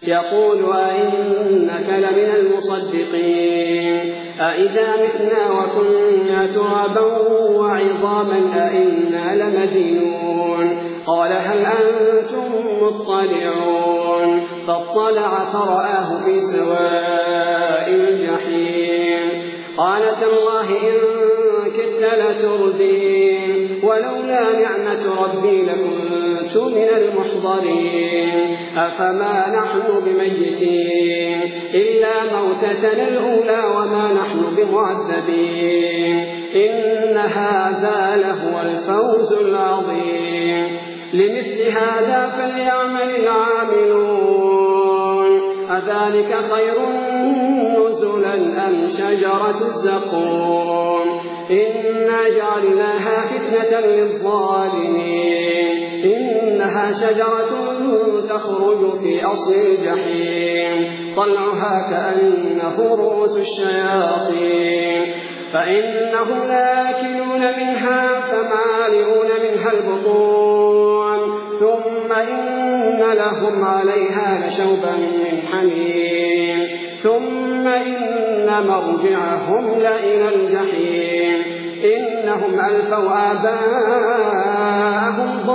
يقول أئنك لمن المصدقين أئذا متنا وكنا ترابا وعظاما أئنا لمدينون قال هل أنتم مطلعون فاطلع فرآه في سواء الجحيم قال تالله إن كدت لتردين ولولا نعمة ربي لكنت من المحضرين أفما نحن بميتين إلا موتتنا الأولى وما نحن بمعذبين إن هذا لهو الفوز العظيم لمثل هذا فليعمل العاملون أذلك خير نزلا أم شجرة الزقوم إنا جعلناها فتنة للظالمين إنها شجرة تخرج في أصل الجحيم طلعها كأنه رؤوس الشياطين فإنهم لآكلون منها فمالئون منها البطون ثم إن لهم عليها لشوبا من حميم ثم إن مرجعهم لإلى الجحيم إنهم ألفوا آباءهم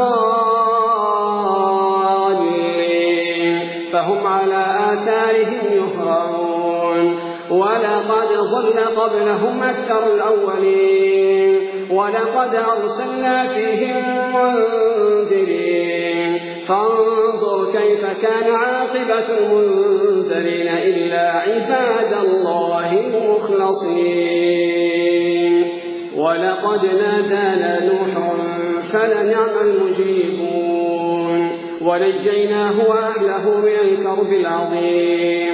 ضالين فهم على آثارهم يهرعون ولقد ضل قبلهم أكثر الأولين ولقد أرسلنا فيهم منذرين فانظر كيف كان عاقبة المنذرين إلا عباد الله المخلصين ولقد نادانا نوح فلنعم المجيبون ونجيناه وأهله من الكرب العظيم